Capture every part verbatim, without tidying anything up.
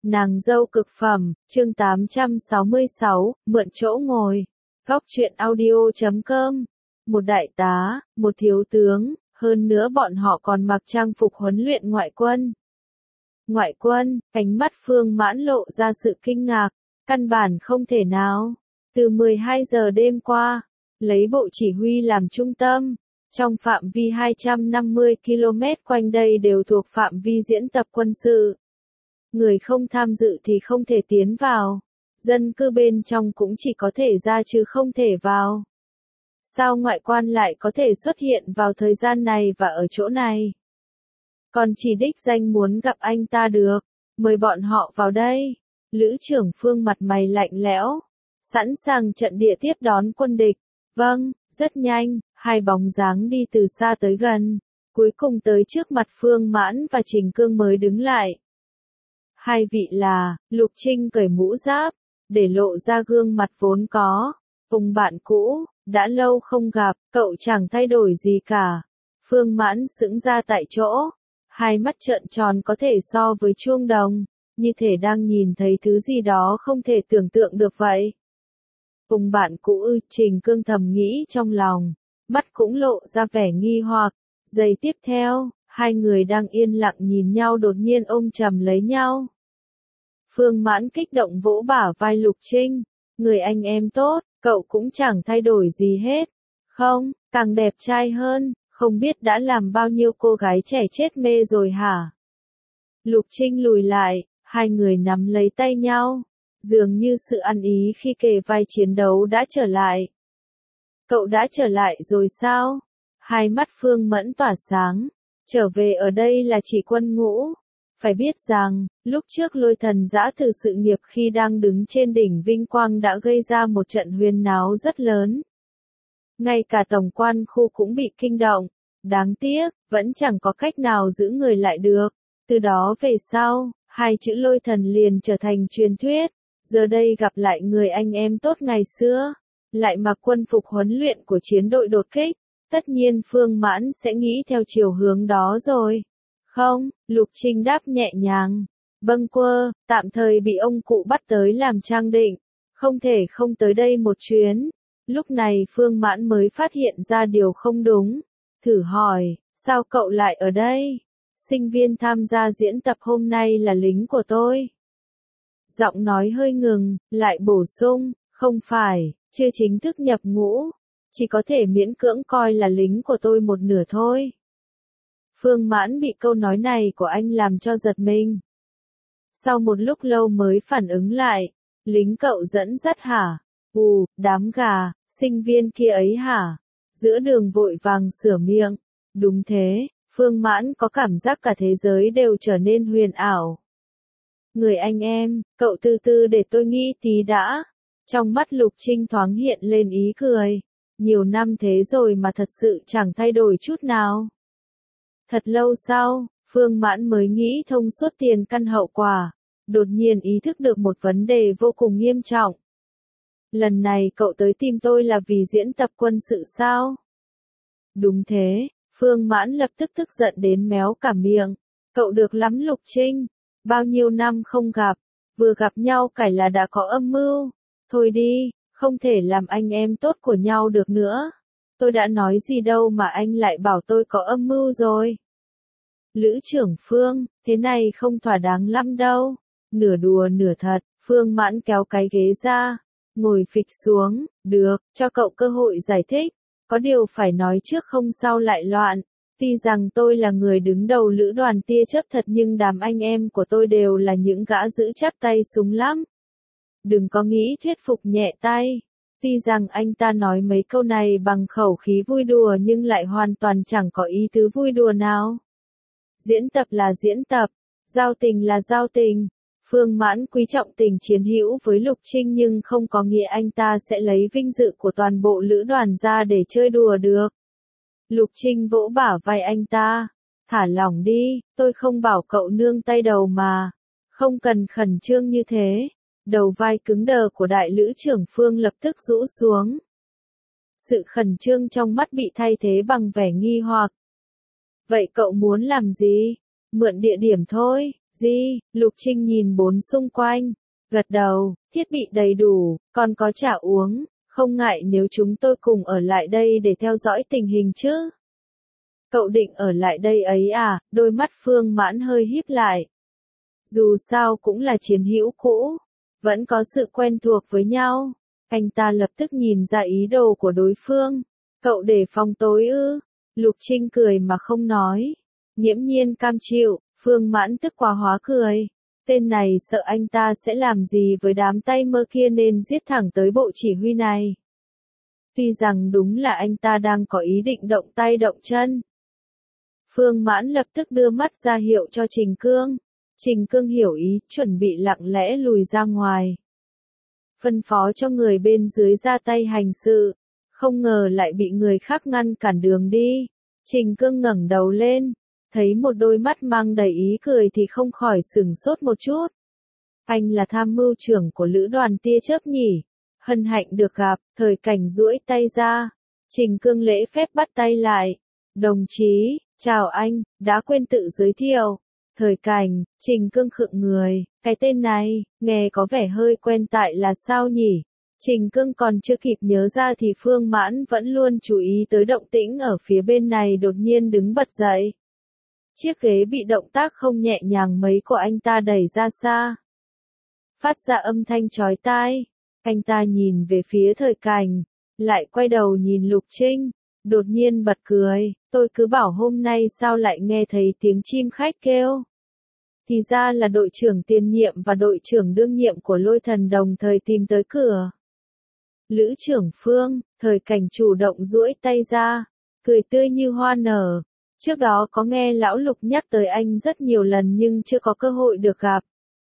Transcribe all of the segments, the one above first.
Nàng dâu cực phẩm, chương tám trăm sáu mươi sáu, mượn chỗ ngồi. Góc truyện audio chấm com. Một đại tá, một thiếu tướng, hơn nữa bọn họ còn mặc trang phục huấn luyện ngoại quân. Ngoại quân, ánh mắt Phương Mãn lộ ra sự kinh ngạc, căn bản không thể nào. Từ mười hai giờ đêm qua, lấy bộ chỉ huy làm trung tâm, trong phạm vi hai trăm năm mươi ki lô mét quanh đây đều thuộc phạm vi diễn tập quân sự. Người không tham dự thì không thể tiến vào, dân cư bên trong cũng chỉ có thể ra chứ không thể vào. Sao ngoại quan lại có thể xuất hiện vào thời gian này và ở chỗ này? Còn chỉ đích danh muốn gặp anh ta được, mời bọn họ vào đây. Lữ trưởng Phương mặt mày lạnh lẽo, sẵn sàng trận địa tiếp đón quân địch. Vâng, rất nhanh, hai bóng dáng đi từ xa tới gần, cuối cùng tới trước mặt Phương Mãn và Trình Cương mới đứng lại. Hai vị là, Lục Trinh cởi mũ giáp, để lộ ra gương mặt vốn có. Ông bạn cũ, đã lâu không gặp, cậu chẳng thay đổi gì cả. Phương Mãn sững ra tại chỗ, hai mắt trợn tròn có thể so với chuông đồng, như thể đang nhìn thấy thứ gì đó không thể tưởng tượng được vậy. Ông bạn cũ ư, Trình Cương thầm nghĩ trong lòng, mắt cũng lộ ra vẻ nghi hoặc. Giây tiếp theo, hai người đang yên lặng nhìn nhau đột nhiên ôm chầm lấy nhau. Phương Mãn kích động vỗ bả vai Lục Trinh, người anh em tốt, cậu cũng chẳng thay đổi gì hết. Không, càng đẹp trai hơn, không biết đã làm bao nhiêu cô gái trẻ chết mê rồi hả? Lục Trinh lùi lại, hai người nắm lấy tay nhau, dường như sự ăn ý khi kề vai chiến đấu đã trở lại. Cậu đã trở lại rồi sao? Hai mắt Phương Mẫn tỏa sáng, trở về ở đây là chỉ quân ngũ. Phải biết rằng, lúc trước Lôi Thần Giã từ sự nghiệp khi đang đứng trên đỉnh vinh quang đã gây ra một trận huyên náo rất lớn. Ngay cả tổng quan khu cũng bị kinh động, đáng tiếc, vẫn chẳng có cách nào giữ người lại được. Từ đó về sau, hai chữ Lôi Thần liền trở thành truyền thuyết, giờ đây gặp lại người anh em tốt ngày xưa, lại mặc quân phục huấn luyện của chiến đội đột kích, tất nhiên Phương Mãn sẽ nghĩ theo chiều hướng đó rồi. Không, Lục Trinh đáp nhẹ nhàng. Bâng quơ, tạm thời bị ông cụ bắt tới làm trang định, không thể không tới đây một chuyến. Lúc này Phương Mãn mới phát hiện ra điều không đúng. Thử hỏi, sao cậu lại ở đây? Sinh viên tham gia diễn tập hôm nay là lính của tôi. Giọng nói hơi ngừng, lại bổ sung, không phải, chưa chính thức nhập ngũ, chỉ có thể miễn cưỡng coi là lính của tôi một nửa thôi. Phương Mãn bị câu nói này của anh làm cho giật mình. Sau một lúc lâu mới phản ứng lại, lính cậu dẫn dắt hả? Ù, đám gà, sinh viên kia ấy hả? Giữa đường vội vàng sửa miệng. Đúng thế, Phương Mãn có cảm giác cả thế giới đều trở nên huyền ảo. Người anh em, cậu từ từ để tôi nghĩ tí đã. Trong mắt Lục Trinh thoáng hiện lên ý cười. Nhiều năm thế rồi mà thật sự chẳng thay đổi chút nào. Thật lâu sau, Phương Mãn mới nghĩ thông suốt tiền căn hậu quả, đột nhiên ý thức được một vấn đề vô cùng nghiêm trọng. Lần này cậu tới tìm tôi là vì diễn tập quân sự sao? Đúng thế, Phương Mãn lập tức tức giận đến méo cả miệng. Cậu được lắm Lục Trinh, bao nhiêu năm không gặp, vừa gặp nhau cải là đã có âm mưu. Thôi đi, không thể làm anh em tốt của nhau được nữa. Tôi đã nói gì đâu mà anh lại bảo tôi có âm mưu rồi. Lữ trưởng Phương, thế này không thỏa đáng lắm đâu. Nửa đùa nửa thật, Phương Mãn kéo cái ghế ra, ngồi phịch xuống, được, cho cậu cơ hội giải thích. Có điều phải nói trước không sao lại loạn. Tuy rằng tôi là người đứng đầu lữ đoàn tia chớp thật nhưng đám anh em của tôi đều là những gã giữ chắc tay súng lắm. Đừng có nghĩ thuyết phục nhẹ tay. Tuy rằng anh ta nói mấy câu này bằng khẩu khí vui đùa nhưng lại hoàn toàn chẳng có ý tứ vui đùa nào. Diễn tập là diễn tập, giao tình là giao tình. Phương Mãn quý trọng tình chiến hữu với Lục Trinh nhưng không có nghĩa anh ta sẽ lấy vinh dự của toàn bộ lữ đoàn ra để chơi đùa được. Lục Trinh vỗ bả vai anh ta. Thả lỏng đi, tôi không bảo cậu nương tay đầu mà. Không cần khẩn trương như thế. Đầu vai cứng đờ của đại lữ trưởng Phương lập tức rũ xuống. Sự khẩn trương trong mắt bị thay thế bằng vẻ nghi hoặc. Vậy cậu muốn làm gì? Mượn địa điểm thôi, Gì? Lục Trinh nhìn bốn xung quanh, gật đầu, thiết bị đầy đủ, còn có trà uống, không ngại nếu chúng tôi cùng ở lại đây để theo dõi tình hình chứ? Cậu định ở lại đây ấy à? Đôi mắt Phương Mãn hơi híp lại. Dù sao cũng là chiến hữu cũ, vẫn có sự quen thuộc với nhau. Anh ta lập tức nhìn ra ý đồ của đối phương. Cậu để phòng tối ư? Lục Trinh cười mà không nói. Nghiễm nhiên cam chịu, Phương Mãn tức quá hóa cười. Tên này sợ anh ta sẽ làm gì với đám tay mơ kia nên giết thẳng tới bộ chỉ huy này. Tuy rằng đúng là anh ta đang có ý định động tay động chân. Phương Mãn lập tức đưa mắt ra hiệu cho Trình Cương. Trình Cương hiểu ý, chuẩn bị lặng lẽ lùi ra ngoài. Phân phó cho người bên dưới ra tay hành sự. Không ngờ lại bị người khác ngăn cản đường đi. Trình Cương ngẩng đầu lên. Thấy một đôi mắt mang đầy ý cười thì không khỏi sửng sốt một chút. Anh là tham mưu trưởng của lữ đoàn tia chớp nhỉ? Hân hạnh được gặp, Thời Cảnh duỗi tay ra. Trình Cương lễ phép bắt tay lại. Đồng chí, chào anh, đã quên tự giới thiệu. Thời Cảnh, Trình Cương khựng người, cái tên này, nghe có vẻ hơi quen tại là sao nhỉ? Trình Cương còn chưa kịp nhớ ra thì Phương Mãn vẫn luôn chú ý tới động tĩnh ở phía bên này đột nhiên đứng bật dậy. Chiếc ghế bị động tác không nhẹ nhàng mấy của anh ta đẩy ra xa. Phát ra âm thanh chói tai. Anh ta nhìn về phía Thời Cảnh, lại quay đầu nhìn Lục Trinh, đột nhiên bật cười, tôi cứ bảo hôm nay sao lại nghe thấy tiếng chim khách kêu. Thì ra là đội trưởng tiền nhiệm và đội trưởng đương nhiệm của Lôi Thần đồng thời tìm tới cửa. Lữ trưởng Phương, Thời Cảnh chủ động duỗi tay ra, cười tươi như hoa nở. Trước đó có nghe lão Lục nhắc tới anh rất nhiều lần nhưng chưa có cơ hội được gặp.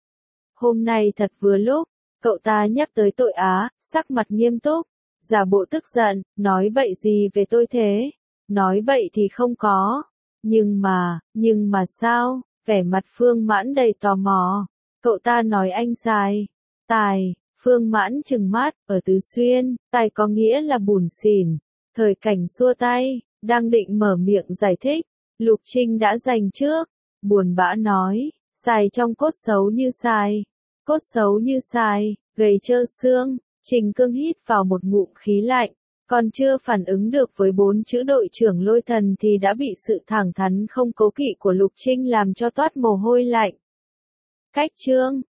Hôm nay thật vừa lúc, cậu ta nhắc tới tội Á, sắc mặt nghiêm túc, giả bộ tức giận, nói bậy gì về tôi thế? Nói bậy thì không có. Nhưng mà, nhưng mà sao? Vẻ mặt Phương Mãn đầy tò mò. Cậu ta nói anh xài. Tài, Phương Mãn trừng mắt, ở Tứ Xuyên, tài có nghĩa là bủn xỉn. Thời Cảnh xua tay, đang định mở miệng giải thích. Lục Trinh đã giành trước. Buồn bã nói, xài trong cốt xấu như xài. Cốt xấu như xài, gầy trơ xương. Trình Cương hít vào một ngụm khí lạnh. Còn chưa phản ứng được với bốn chữ đội trưởng Lôi Thần thì đã bị sự thẳng thắn không cố kỵ của Lục Trinh làm cho toát mồ hôi lạnh. Cách chương